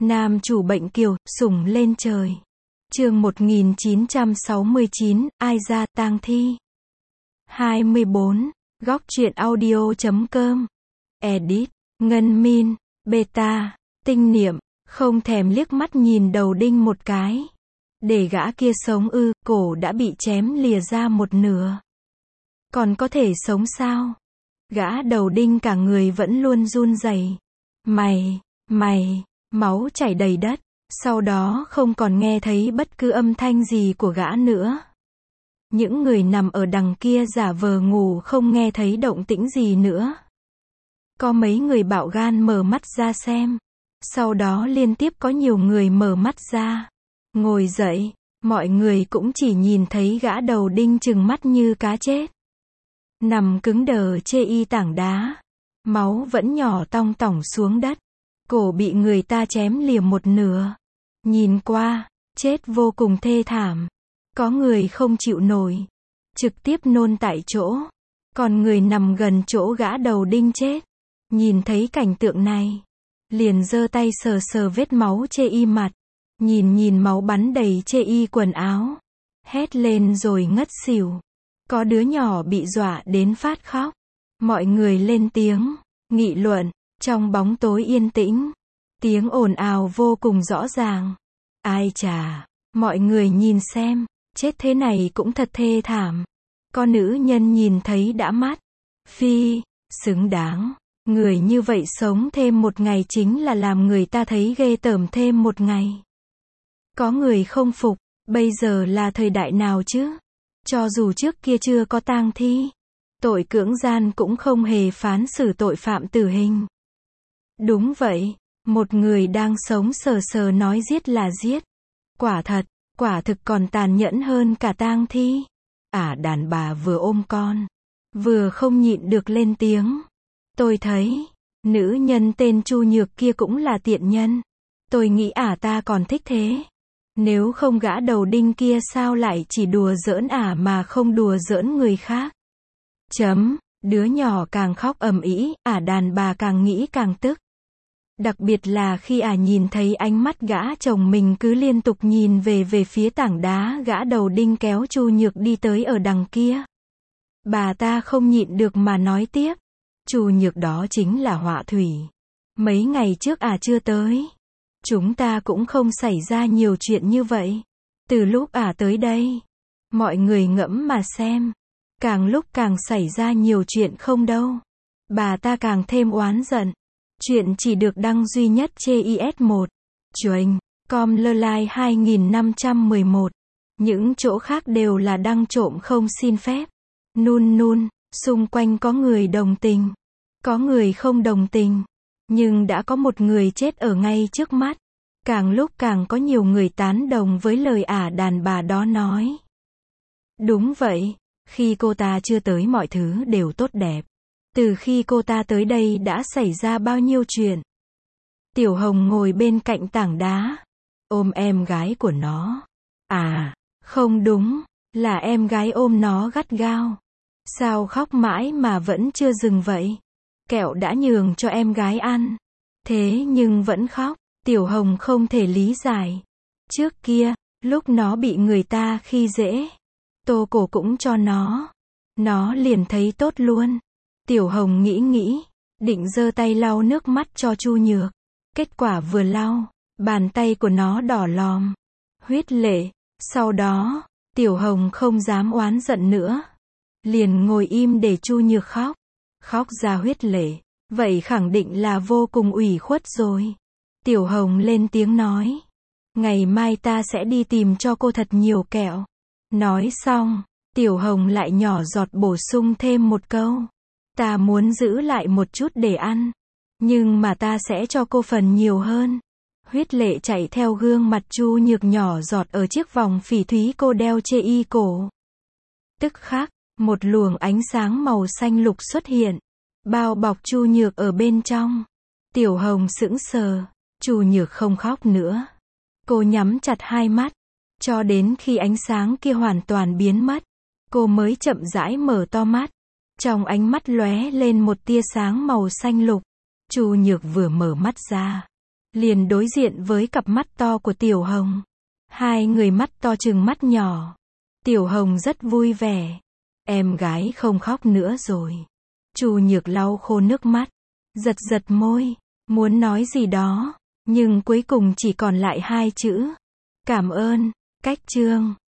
Nam chủ bệnh kiều, sủng lên trời. Chương 1969, ai ra tang thi. 24. Góc truyện audio.com. Edit. Ngân Min. Beta. Tinh niệm. Không thèm liếc mắt nhìn đầu đinh một cái. Để gã kia sống ư, cổ đã bị chém lìa ra một nửa. Còn có thể sống sao? Gã đầu đinh cả người vẫn luôn run rẩy. Mày, máu chảy đầy đất. Sau đó không còn nghe thấy bất cứ âm thanh gì của gã nữa. Những người nằm ở đằng kia giả vờ ngủ không nghe thấy động tĩnh gì nữa. Có mấy người bạo gan mở mắt ra xem. Sau đó liên tiếp có nhiều người mở mắt ra. Ngồi dậy, mọi người cũng chỉ nhìn thấy gã đầu đinh trừng mắt như cá chết. Nằm cứng đờ chê y tảng đá. Máu vẫn nhỏ tong tỏng xuống đất. Cổ bị người ta chém lìa một nửa. Nhìn qua, chết vô cùng thê thảm. Có người không chịu nổi. Trực tiếp nôn tại chỗ. Còn người nằm gần chỗ gã đầu đinh chết. Nhìn thấy cảnh tượng này. Liền giơ tay sờ sờ vết máu chê y mặt. Nhìn máu bắn đầy chê y quần áo. Hét lên rồi ngất xỉu. Có đứa nhỏ bị dọa đến phát khóc. Mọi người lên tiếng, nghị luận. Trong bóng tối yên tĩnh. Tiếng ồn ào vô cùng rõ ràng. Ai chà, mọi người nhìn xem. Chết thế này cũng thật thê thảm. Có nữ nhân nhìn thấy đã mắt. Phi, xứng đáng. Người như vậy sống thêm một ngày chính là làm người ta thấy ghê tởm thêm một ngày. Có người không phục. Bây giờ là thời đại nào chứ? Cho dù trước kia chưa có tang thi. Tội cưỡng gian cũng không hề phán xử tội phạm tử hình. Đúng vậy. Một người đang sống sờ sờ nói giết là giết. Quả thực còn tàn nhẫn hơn cả tang thi. Đàn bà vừa ôm con. Vừa không nhịn được lên tiếng. Tôi thấy, nữ nhân tên Chu Nhược kia cũng là tiện nhân. Tôi nghĩ ta còn thích thế. Nếu không gã đầu đinh kia sao lại chỉ đùa giỡn mà không đùa giỡn người khác. Đứa nhỏ càng khóc ầm ĩ, đàn bà càng nghĩ càng tức. Đặc biệt là khi nhìn thấy ánh mắt gã chồng mình cứ liên tục nhìn về phía tảng đá gã đầu đinh kéo Chu Nhược đi tới ở đằng kia. Bà ta không nhịn được mà nói tiếp. Chu Nhược đó chính là họa thủy. Mấy ngày trước chưa tới. Chúng ta cũng không xảy ra nhiều chuyện như vậy. Từ lúc tới đây. Mọi người ngẫm mà xem. Càng lúc càng xảy ra nhiều chuyện không đâu. Bà ta càng thêm oán giận. Chuyện chỉ được đăng duy nhất trên IS1. Chuềnh. Com lơ lai 2511. Những chỗ khác đều là đăng trộm không xin phép. Nun. Xung quanh có người đồng tình. Có người không đồng tình. Nhưng đã có một người chết ở ngay trước mắt. Càng lúc càng có nhiều người tán đồng với lời đàn bà đó nói. Đúng vậy. Khi cô ta chưa tới mọi thứ đều tốt đẹp. Từ khi cô ta tới đây đã xảy ra bao nhiêu chuyện. Tiểu Hồng ngồi bên cạnh tảng đá. Ôm em gái của nó. Không đúng. Là em gái ôm nó gắt gao. Sao khóc mãi mà vẫn chưa dừng vậy? Kẹo đã nhường cho em gái ăn. Thế nhưng vẫn khóc. Tiểu Hồng không thể lý giải. Trước kia, lúc nó bị người ta khi dễ. Tô cổ cũng cho nó. Nó liền thấy tốt luôn. Tiểu Hồng nghĩ. Định giơ tay lau nước mắt cho Chu Nhược. Kết quả vừa lau. Bàn tay của nó đỏ lòm. Huyết lệ. Sau đó, Tiểu Hồng không dám oán giận nữa. Liền ngồi im để Chu Nhược khóc. Khóc ra huyết lệ. Vậy khẳng định là vô cùng ủy khuất rồi. Tiểu Hồng lên tiếng nói. Ngày mai ta sẽ đi tìm cho cô thật nhiều kẹo. Nói xong, Tiểu Hồng lại nhỏ giọt bổ sung thêm một câu. Ta muốn giữ lại một chút để ăn. Nhưng mà ta sẽ cho cô phần nhiều hơn. Huyết lệ chạy theo gương mặt Chu Nhược nhỏ giọt ở chiếc vòng phỉ thúy cô đeo chê y cổ. Tức khắc, một luồng ánh sáng màu xanh lục xuất hiện. Bao bọc Chu Nhược ở bên trong. Tiểu Hồng sững sờ. Chu Nhược không khóc nữa. Cô nhắm chặt hai mắt. Cho đến khi ánh sáng kia hoàn toàn biến mất. Cô mới chậm rãi mở to mắt. Trong ánh mắt lóe lên một tia sáng màu xanh lục. Chu Nhược vừa mở mắt ra. liền đối diện với cặp mắt to của Tiểu Hồng. Hai người mắt to trừng mắt nhỏ. Tiểu Hồng rất vui vẻ. Em gái không khóc nữa rồi. Chu Nhược lau khô nước mắt, giật giật môi, muốn nói gì đó, nhưng cuối cùng chỉ còn lại hai chữ. Cảm ơn. Cách chương